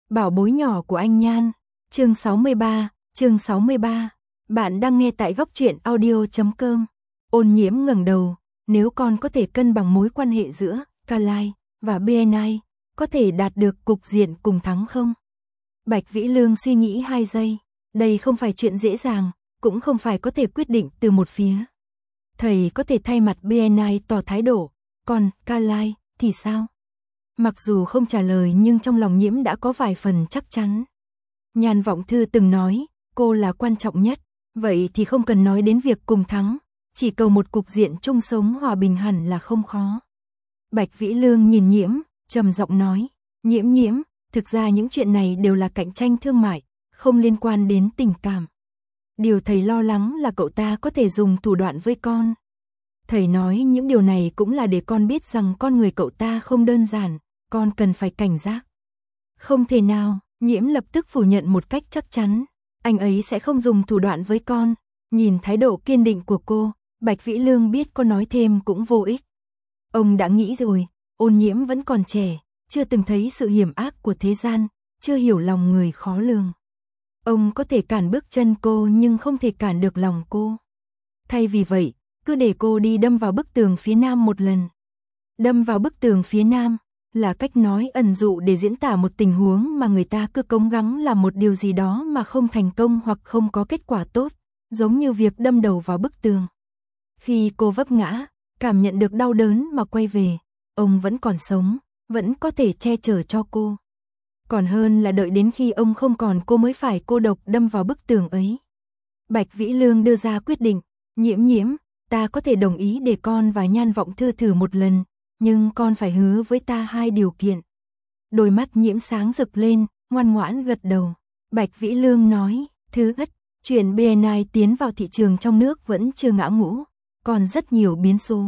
Bảo bối nhỏ của anh Nhan. Chương 63. Bạn đang nghe tại góc truyện audio.com. Ôn Nhiễm ngẩng đầu, nếu con có thể cân bằng mối quan hệ giữa Carlyle và BNI, có thể đạt được cục diện cùng thắng không? Bạch Vĩ Lương suy nghĩ 2 giây, đây không phải chuyện dễ dàng, cũng không phải có thể quyết định từ một phía. Thầy có thể thay mặt BNI tỏ thái độ, còn Carlyle thì sao? Mặc dù không trả lời nhưng trong lòng Nhiễm đã có vài phần chắc chắn. Nhan Vọng Thư từng nói, cô là quan trọng nhất, vậy thì không cần nói đến việc cùng thắng, chỉ cầu một cục diện chung sống hòa bình hẳn là không khó. Bạch Vĩ Lương nhìn Nhiễm, trầm giọng nói, Nhiễm, thực ra những chuyện này đều là cạnh tranh thương mại, không liên quan đến tình cảm. Điều thầy lo lắng là cậu ta có thể dùng thủ đoạn với con. Thầy nói những điều này cũng là để con biết rằng con người cậu ta không đơn giản, con cần phải cảnh giác. Không thể nào, Nhiễm lập tức phủ nhận một cách chắc chắn, anh ấy sẽ không dùng thủ đoạn với con. Nhìn thái độ kiên định của cô, Bạch Vĩ Lương biết có nói thêm cũng vô ích. Ông đã nghĩ rồi, Ôn Nhiễm vẫn còn trẻ, chưa từng thấy sự hiểm ác của thế gian, chưa hiểu lòng người khó lường. Ông có thể cản bước chân cô nhưng không thể cản được lòng cô. Thay vì vậy, cứ để cô đi đâm vào bức tường phía nam một lần. Đâm vào bức tường phía nam là cách nói ẩn dụ để diễn tả một tình huống mà người ta cứ cố gắng làm một điều gì đó mà không thành công hoặc không có kết quả tốt, giống như việc đâm đầu vào bức tường. Khi cô vấp ngã, cảm nhận được đau đớn mà quay về, ông vẫn còn sống, vẫn có thể che chở cho cô. Còn hơn là đợi đến khi ông không còn cô mới phải cô độc đâm vào bức tường ấy. Bạch Vĩ Lương đưa ra quyết định, Nhiễm, ta có thể đồng ý để con và Nhan Vọng Thư thử một lần, nhưng con phải hứa với ta 2 điều kiện. Đôi mắt Nhiễm sáng rực lên, ngoan ngoãn gật đầu. Bạch Vĩ Lương nói, thứ nhất, chuyện BNI tiến vào thị trường trong nước vẫn chưa ngã ngũ, còn rất nhiều biến số.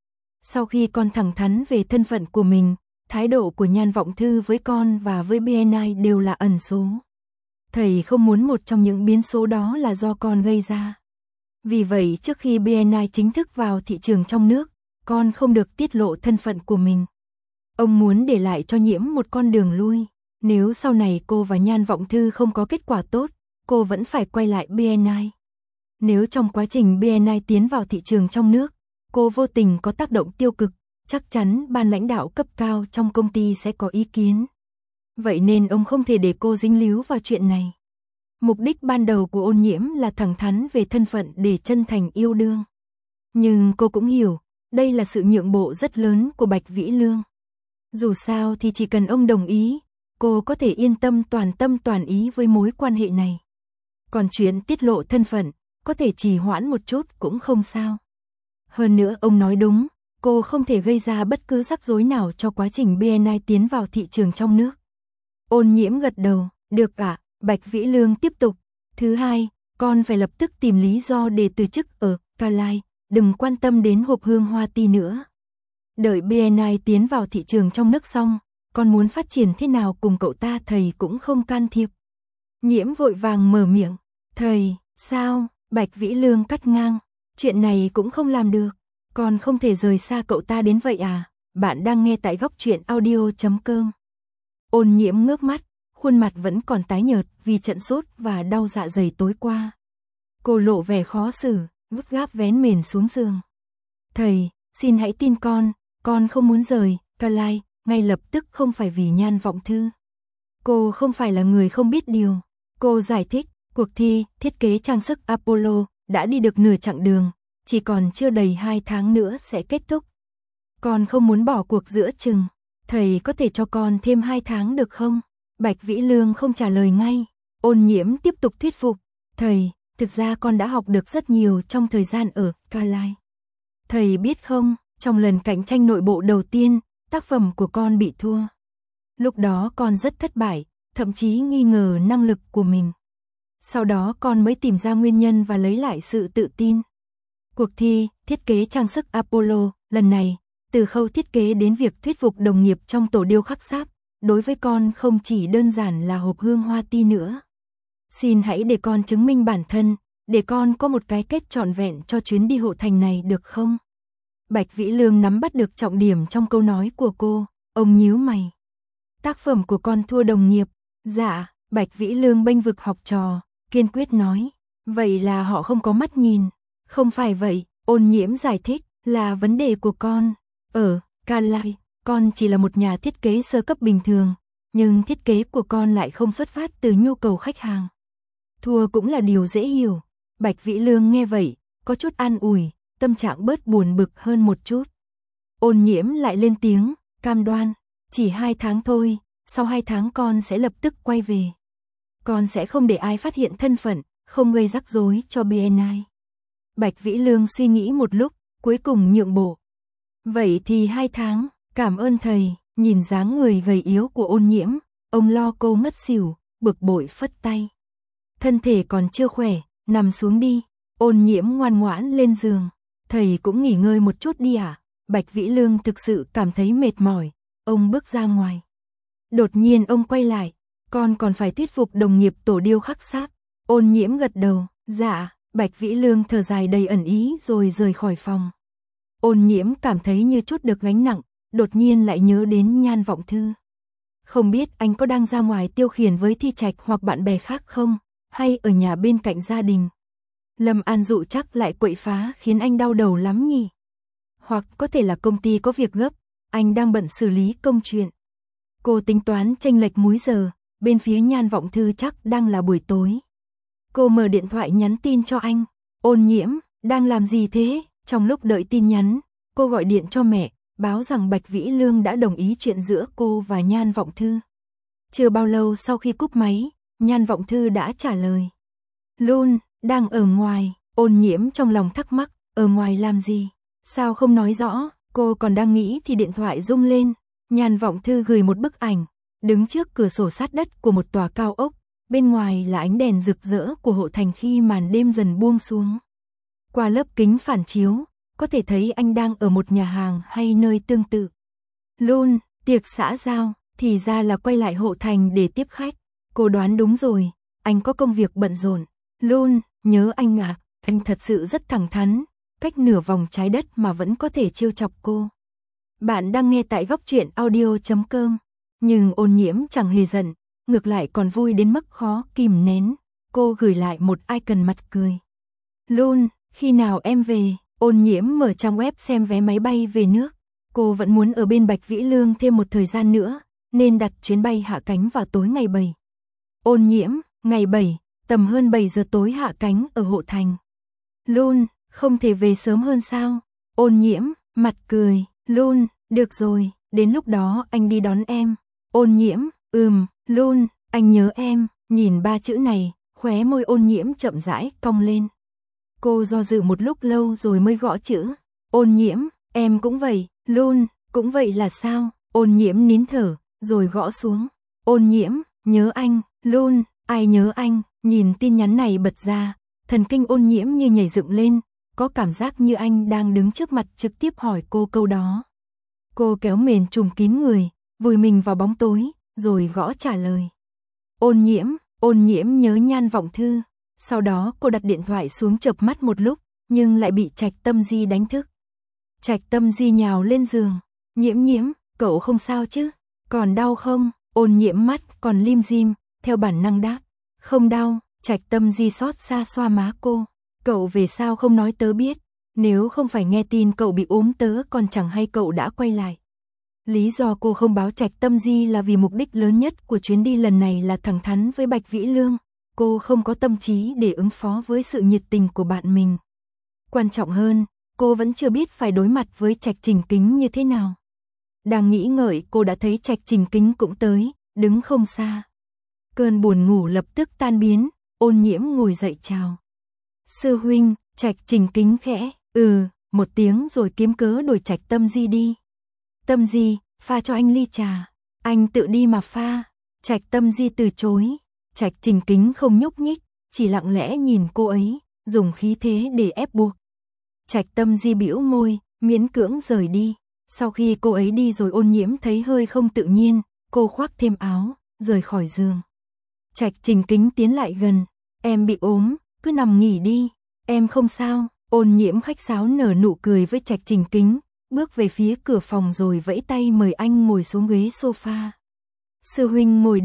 Sau khi con thẳng thắn về thân phận của mình, thái độ của Nhan Vọng Thư với con và với BNI đều là ẩn số. Thầy không muốn một trong những biến số đó là do con gây ra. Vì vậy trước khi BNI chính thức vào thị trường trong nước, con không được tiết lộ thân phận của mình. Ông muốn để lại cho Nhiễm một con đường lui. Nếu sau này cô và Nhan Vọng Thư không có kết quả tốt, cô vẫn phải quay lại BNI. Nếu trong quá trình BNI tiến vào thị trường trong nước, cô vô tình có tác động tiêu cực, chắc chắn ban lãnh đạo cấp cao trong công ty sẽ có ý kiến. Vậy nên ông không thể để cô dính líu vào chuyện này. Mục đích ban đầu của Ôn Nhiễm là thẳng thắn về thân phận để chân thành yêu đương. Nhưng cô cũng hiểu, đây là sự nhượng bộ rất lớn của Bạch Vĩ Lương. Dù sao thì chỉ cần ông đồng ý, cô có thể yên tâm toàn ý với mối quan hệ này. Còn chuyện tiết lộ thân phận, có thể trì hoãn một chút cũng không sao. Hơn nữa ông nói đúng, cô không thể gây ra bất cứ rắc rối nào cho quá trình BNI tiến vào thị trường trong nước. Ôn Nhiễm gật đầu, được ạ. Bạch Vĩ Lương tiếp tục. Thứ hai, con phải lập tức tìm lý do để từ chức ở Carlyle, đừng quan tâm đến hộp hương hoa ti nữa. Đợi BNI tiến vào thị trường trong nước xong, con muốn phát triển thế nào cùng cậu ta thầy cũng không can thiệp. Nhiễm vội vàng mở miệng. Thầy, sao? Bạch Vĩ Lương cắt ngang. Chuyện này cũng không làm được. Con không thể rời xa cậu ta đến vậy à? Bạn đang nghe tại góc truyện audio.com. Ôn Nhiễm ngước mắt, khuôn mặt vẫn còn tái nhợt vì trận sốt và đau dạ dày tối qua. Cô lộ vẻ khó xử, gấp gáp vén mền xuống giường. Thầy, xin hãy tin con không muốn rời Carlyle ngay lập tức không phải vì Nhan Vọng Thư. Cô không phải là người không biết điều. Cô giải thích, cuộc thi thiết kế trang sức Apollo đã đi được nửa chặng đường, chỉ còn chưa đầy 2 tháng nữa sẽ kết thúc. Con không muốn bỏ cuộc giữa chừng. Thầy có thể cho con thêm 2 tháng được không? Bạch Vĩ Lương không trả lời ngay. Ôn Nhiễm tiếp tục thuyết phục. Thầy, thực ra con đã học được rất nhiều trong thời gian ở Carlyle. Thầy biết không, trong lần cạnh tranh nội bộ đầu tiên, tác phẩm của con bị thua. Lúc đó con rất thất bại, thậm chí nghi ngờ năng lực của mình. Sau đó con mới tìm ra nguyên nhân và lấy lại sự tự tin. Cuộc thi thiết kế trang sức Apollo lần này, từ khâu thiết kế đến việc thuyết phục đồng nghiệp trong tổ điêu khắc sáp, đối với con không chỉ đơn giản là hộp hương hoa ti nữa. Xin hãy để con chứng minh bản thân, để con có một cái kết trọn vẹn cho chuyến đi hộ thành này được không? Bạch Vĩ Lương nắm bắt được trọng điểm trong câu nói của cô, ông nhíu mày. Tác phẩm của con thua đồng nghiệp, Dạ, Bạch Vĩ Lương bênh vực học trò, kiên quyết nói. Vậy là họ không có mắt nhìn. Không phải vậy, Ôn Nhiễm giải thích, là vấn đề của con. Carlisle, con chỉ là một nhà thiết kế sơ cấp bình thường, nhưng thiết kế của con lại không xuất phát từ nhu cầu khách hàng. Thua cũng là điều dễ hiểu. Bạch Vĩ Lương nghe vậy, có chút an ủi, tâm trạng bớt buồn bực hơn một chút. Ôn Nhiễm lại lên tiếng, cam đoan, chỉ 2 tháng thôi, sau 2 tháng con sẽ lập tức quay về. Con sẽ không để ai phát hiện thân phận, không gây rắc rối cho BNI. Bạch Vĩ Lương suy nghĩ một lúc, cuối cùng nhượng bộ. Vậy thì 2 tháng, cảm ơn thầy. Nhìn dáng người gầy yếu của Ôn Nhiễm, ông lo cô ngất xỉu, bực bội phất tay. Thân thể còn chưa khỏe, nằm xuống đi. Ôn Nhiễm ngoan ngoãn lên giường. Thầy cũng nghỉ ngơi một chút đi à? Bạch Vĩ Lương thực sự cảm thấy mệt mỏi, ông bước ra ngoài. Đột nhiên ông quay lại, con còn phải thuyết phục đồng nghiệp tổ điêu khắc sáp. Ôn Nhiễm gật đầu, dạ. Bạch Vĩ Lương thở dài đầy ẩn ý rồi rời khỏi phòng. Ôn Nhiễm cảm thấy như chút được gánh nặng, đột nhiên lại nhớ đến Nhan Vọng Thư. Không biết anh có đang ra ngoài tiêu khiển với Thi Trạch hoặc bạn bè khác không, hay ở nhà bên cạnh gia đình. Lâm An Dụ chắc lại quậy phá khiến anh đau đầu lắm nhỉ. Hoặc có thể là công ty có việc gấp, anh đang bận xử lý công chuyện. Cô tính toán chênh lệch múi giờ, bên phía Nhan Vọng Thư chắc đang là buổi tối. Cô mở điện thoại nhắn tin cho anh. Ôn Nhiễm, đang làm gì thế? Trong lúc đợi tin nhắn, cô gọi điện cho mẹ, báo rằng Bạch Vĩ Lương đã đồng ý chuyện giữa cô và Nhan Vọng Thư. Chưa bao lâu sau khi cúp máy, Nhan Vọng Thư đã trả lời. Luôn, đang ở ngoài. Ôn Nhiễm trong lòng thắc mắc, ở ngoài làm gì? Sao không nói rõ? Cô còn đang nghĩ thì điện thoại rung lên. Nhan Vọng Thư gửi một bức ảnh, đứng trước cửa sổ sát đất của một tòa cao ốc. Bên ngoài là ánh đèn rực rỡ của hộ thành khi màn đêm dần buông xuống. Qua lớp kính phản chiếu, có thể thấy anh đang ở một nhà hàng hay nơi tương tự. Luôn, tiệc xã giao, thì ra là quay lại hộ thành để tiếp khách. Cô đoán đúng rồi, anh có công việc bận rộn. Luôn, nhớ anh à, anh thật sự rất thẳng thắn, cách nửa vòng trái đất mà vẫn có thể trêu chọc cô. Bạn đang nghe tại góc truyện audio.com, nhưng Ôn Nhiễm chẳng hề giận, ngược lại còn vui đến mức khó kìm nén. Cô gửi lại một icon mặt cười. Luôn, khi nào em về? Ôn Nhiễm mở trang web xem vé máy bay về nước. Cô vẫn muốn ở bên Bạch Vĩ Lương thêm một thời gian nữa, nên đặt chuyến bay hạ cánh vào tối ngày 7. Ôn Nhiễm, ngày 7, tầm hơn 7 giờ tối hạ cánh ở hộ thành. Luôn, không thể về sớm hơn sao? Ôn Nhiễm, mặt cười. Luôn, được rồi, đến lúc đó anh đi đón em. Ôn Nhiễm, Luôn, anh nhớ em. Nhìn 3 chữ này, khóe môi Ôn Nhiễm chậm rãi cong lên. Cô do dự một lúc lâu rồi mới gõ chữ. Ôn Nhiễm, em cũng vậy. Luôn, cũng vậy là sao? Ôn Nhiễm nín thở, rồi gõ xuống. Ôn Nhiễm, nhớ anh. Luôn, ai nhớ anh? Nhìn tin nhắn này bật ra, thần kinh Ôn Nhiễm như nhảy dựng lên, có cảm giác như anh đang đứng trước mặt trực tiếp hỏi cô câu đó. Cô kéo mền trùm kín người, vùi mình vào bóng tối, rồi gõ trả lời. Ôn Nhiễm nhớ Nhan Vọng Thư. Sau đó cô đặt điện thoại xuống chợp mắt một lúc, nhưng lại bị Trạch Tâm Di đánh thức. Trạch Tâm Di nhào lên giường. Nhiễm, cậu không sao chứ? Còn đau không? Ôn Nhiễm mắt còn lim dim, theo bản năng đáp. Không đau. Trạch Tâm Di xót xa xoa má cô. Cậu về sao không nói tớ biết? Nếu không phải nghe tin cậu bị ốm tớ còn chẳng hay cậu đã quay lại. Lý do cô không báo Trạch Tâm Di là vì mục đích lớn nhất của chuyến đi lần này là thẳng thắn với Bạch Vĩ Lương. Cô không có tâm trí để ứng phó với sự nhiệt tình của bạn mình. Quan trọng hơn, cô vẫn chưa biết phải đối mặt với Trạch Trình Kính như thế nào. Đang nghĩ ngợi cô đã thấy Trạch Trình Kính cũng tới, đứng không xa. Cơn buồn ngủ lập tức tan biến, Ôn Nhiễm ngồi dậy chào. Sư huynh, Trạch Trình Kính khẽ, một tiếng rồi kiếm cớ đuổi Trạch Tâm Di đi. Tâm Di, pha cho anh ly trà. Anh tự đi mà pha. Trạch Tâm Di từ chối. Trạch Trình Kính không nhúc nhích, chỉ lặng lẽ nhìn cô ấy, dùng khí thế để ép buộc. Trạch Tâm Di bĩu môi, miễn cưỡng rời đi. Sau khi cô ấy đi rồi Ôn Nhiễm thấy hơi không tự nhiên, cô khoác thêm áo, rời khỏi giường. Trạch Trình Kính tiến lại gần, em bị ốm, cứ nằm nghỉ đi, em không sao. Ôn Nhiễm khách sáo nở nụ cười với Trạch Trình Kính, bước về phía cửa phòng rồi vẫy tay mời anh ngồi xuống ghế sofa. Sư huynh ngồi đi,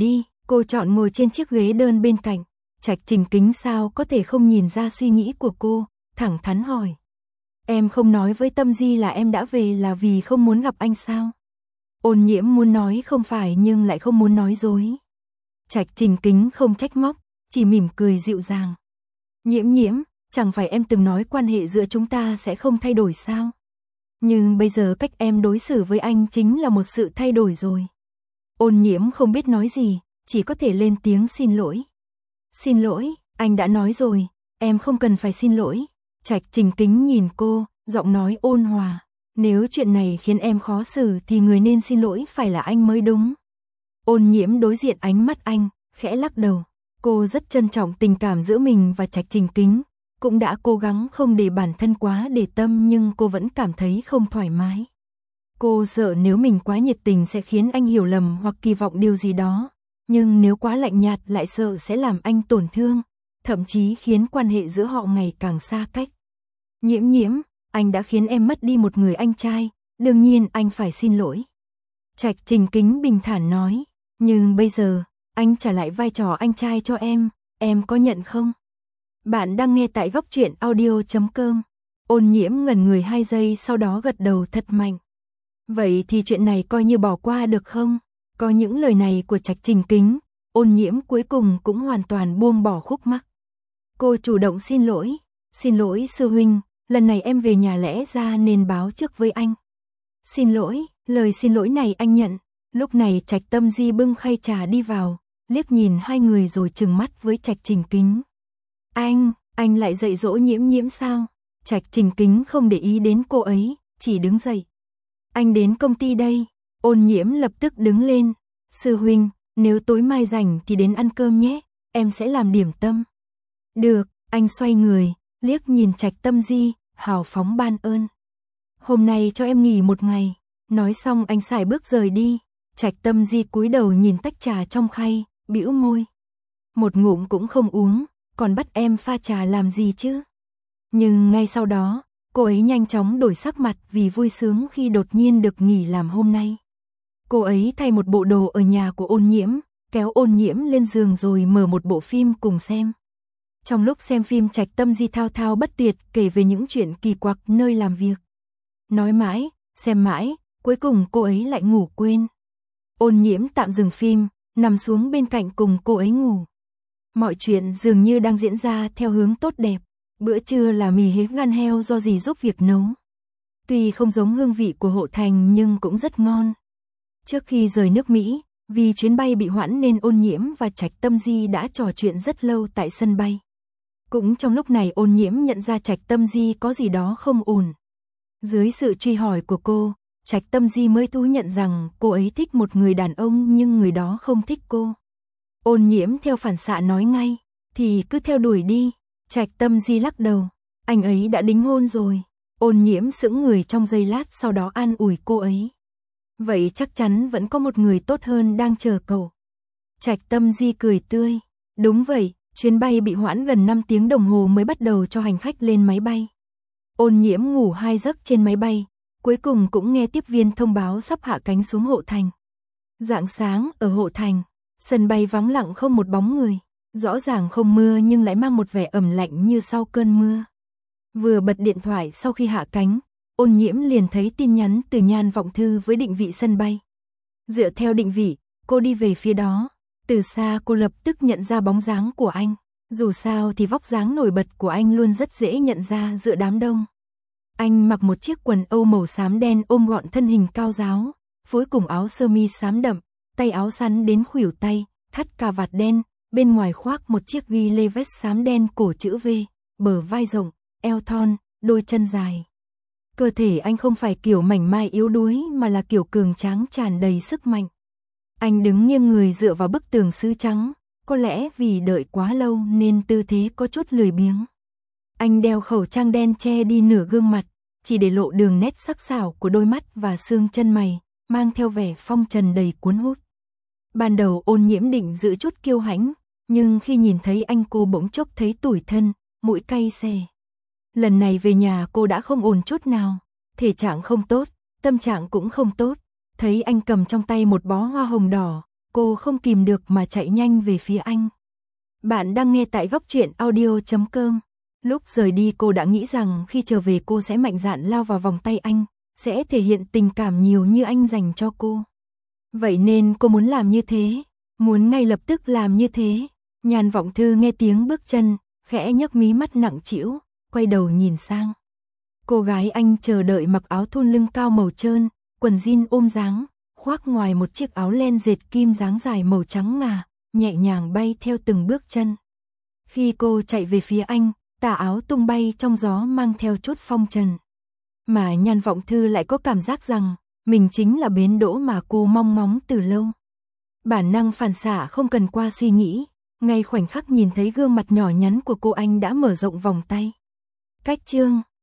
Cô chọn ngồi trên chiếc ghế đơn bên cạnh. Trạch Trình Kính sao có thể không nhìn ra suy nghĩ của cô, thẳng thắn hỏi. Em không nói với Tâm Di là em đã về là vì không muốn gặp anh sao? Ôn Nhiễm muốn nói không phải nhưng lại không muốn nói dối. Trạch Trình Kính không trách móc, chỉ mỉm cười dịu dàng. Nhiễm, chẳng phải em từng nói quan hệ giữa chúng ta sẽ không thay đổi sao? Nhưng bây giờ cách em đối xử với anh chính là một sự thay đổi rồi. Ôn Nhiễm không biết nói gì, chỉ có thể lên tiếng xin lỗi. Xin lỗi, anh đã nói rồi, em không cần phải xin lỗi. Trạch Trình Kính nhìn cô, giọng nói ôn hòa. Nếu chuyện này khiến em khó xử thì người nên xin lỗi phải là anh mới đúng. Ôn Nhiễm đối diện ánh mắt anh, khẽ lắc đầu. Cô rất trân trọng tình cảm giữa mình và Trạch Trình Kính, cũng đã cố gắng không để bản thân quá để tâm nhưng cô vẫn cảm thấy không thoải mái. Cô sợ nếu mình quá nhiệt tình sẽ khiến anh hiểu lầm hoặc kỳ vọng điều gì đó, nhưng nếu quá lạnh nhạt lại sợ sẽ làm anh tổn thương, thậm chí khiến quan hệ giữa họ ngày càng xa cách. Nhiễm, anh đã khiến em mất đi một người anh trai, đương nhiên anh phải xin lỗi. Trạch Trình Kính bình thản nói, nhưng bây giờ, anh trả lại vai trò anh trai cho em có nhận không? Bạn đang nghe tại góc truyện audio.com. Ôn Nhiễm ngẩn người 2 giây sau đó gật đầu thật mạnh. Vậy thì chuyện này coi như bỏ qua được không? Có những lời này của Trạch Trình Kính, Ôn Nhiễm cuối cùng cũng hoàn toàn buông bỏ khúc mắc. Cô chủ động xin lỗi sư huynh, lần này em về nhà lẽ ra nên báo trước với anh. Xin lỗi, lời xin lỗi này anh nhận. Lúc này Trạch Tâm Di bưng khay trà đi vào, liếc nhìn hai người rồi trừng mắt với Trạch Trình Kính. Anh lại dạy dỗ Nhiễm sao? Trạch Trình Kính không để ý đến cô ấy, chỉ đứng dậy. Anh đến công ty đây. Ôn Nhiễm lập tức đứng lên. Sư huynh, nếu tối mai rảnh thì đến ăn cơm nhé, em sẽ làm điểm tâm. Được, anh xoay người, liếc nhìn Trạch Tâm Di, hào phóng ban ơn. Hôm nay cho em nghỉ một ngày. Nói xong anh sải bước rời đi. Trạch Tâm Di cúi đầu nhìn tách trà trong khay, bĩu môi. Một ngụm cũng không uống, còn bắt em pha trà làm gì chứ? Nhưng ngay sau đó, cô ấy nhanh chóng đổi sắc mặt vì vui sướng khi đột nhiên được nghỉ làm hôm nay. Cô ấy thay một bộ đồ ở nhà của Ôn Nhiễm, kéo Ôn Nhiễm lên giường rồi mở một bộ phim cùng xem. Trong lúc xem phim Trạch Tâm Di thao thao bất tuyệt kể về những chuyện kỳ quặc nơi làm việc. Nói mãi, xem mãi, cuối cùng cô ấy lại ngủ quên. Ôn Nhiễm tạm dừng phim, nằm xuống bên cạnh cùng cô ấy ngủ. Mọi chuyện dường như đang diễn ra theo hướng tốt đẹp. Bữa trưa là mì hến gan heo do dì giúp việc nấu. Tuy không giống hương vị của Hộ Thành nhưng cũng rất ngon. Trước khi rời nước Mỹ, vì chuyến bay bị hoãn nên Ôn Nhiễm và Trạch Tâm Di đã trò chuyện rất lâu tại sân bay. Cũng trong lúc này Ôn Nhiễm nhận ra Trạch Tâm Di có gì đó không ổn. Dưới sự truy hỏi của cô, Trạch Tâm Di mới thú nhận rằng cô ấy thích một người đàn ông nhưng người đó không thích cô. Ôn Nhiễm theo phản xạ nói ngay, thì cứ theo đuổi đi. Trạch Tâm Di lắc đầu, anh ấy đã đính hôn rồi. Ôn Nhiễm sững người trong giây lát sau đó an ủi cô ấy. Vậy chắc chắn vẫn có một người tốt hơn đang chờ cậu. Trạch Tâm Di cười tươi, đúng vậy, chuyến bay bị hoãn gần 5 tiếng đồng hồ mới bắt đầu cho hành khách lên máy bay. Ôn Nhiễm ngủ 2 giấc trên máy bay, cuối cùng cũng nghe tiếp viên thông báo sắp hạ cánh xuống Hộ Thành. Rạng sáng ở Hộ Thành, sân bay vắng lặng không một bóng người. Rõ ràng không mưa nhưng lại mang một vẻ ẩm lạnh như sau cơn mưa. Vừa bật điện thoại sau khi hạ cánh, Ôn Nhiễm liền thấy tin nhắn từ Nhan Vọng Thư với định vị sân bay. Dựa theo định vị, cô đi về phía đó. Từ xa cô lập tức nhận ra bóng dáng của anh. Dù sao thì vóc dáng nổi bật của anh luôn rất dễ nhận ra giữa đám đông. Anh mặc một chiếc quần âu màu xám đen ôm gọn thân hình cao ráo, phối cùng áo sơ mi xám đậm, tay áo sắn đến khuỷu tay, thắt cà vạt đen. Bên ngoài khoác một chiếc ghi lê vest xám đen cổ chữ V, bờ vai rộng, eo thon, đôi chân dài. Cơ thể anh không phải kiểu mảnh mai yếu đuối mà là kiểu cường tráng tràn đầy sức mạnh. Anh đứng nghiêng người dựa vào bức tường sứ trắng, có lẽ vì đợi quá lâu nên tư thế có chút lười biếng. Anh đeo khẩu trang đen che đi nửa gương mặt, chỉ để lộ đường nét sắc sảo của đôi mắt và xương chân mày, mang theo vẻ phong trần đầy cuốn hút. Ban đầu Ôn Nhiễm định giữ chút kiêu hãnh, nhưng khi nhìn thấy anh cô bỗng chốc thấy tủi thân, mũi cay xè. Lần này về nhà cô đã không ổn chút nào, thể trạng không tốt, tâm trạng cũng không tốt. Thấy anh cầm trong tay một bó hoa hồng đỏ, cô không kìm được mà chạy nhanh về phía anh. Bạn đang nghe tại góc truyện audio.com. Lúc rời đi cô đã nghĩ rằng khi trở về cô sẽ mạnh dạn lao vào vòng tay anh, sẽ thể hiện tình cảm nhiều như anh dành cho cô. Vậy nên cô muốn làm như thế, muốn ngay lập tức làm như thế. Nhan Vọng Thư nghe tiếng bước chân, khẽ nhấc mí mắt nặng trĩu, quay đầu nhìn sang. Cô gái anh chờ đợi mặc áo thun lưng cao màu trơn, quần jean ôm dáng, khoác ngoài một chiếc áo len dệt kim dáng dài màu trắng ngà, nhẹ nhàng bay theo từng bước chân. Khi cô chạy về phía anh, tà áo tung bay trong gió mang theo chút phong trần. Mà Nhan Vọng Thư lại có cảm giác rằng mình chính là bến đỗ mà cô mong ngóng từ lâu. Bản năng phản xạ không cần qua suy nghĩ, ngay khoảnh khắc nhìn thấy gương mặt nhỏ nhắn của cô anh đã mở rộng vòng tay. Cách chương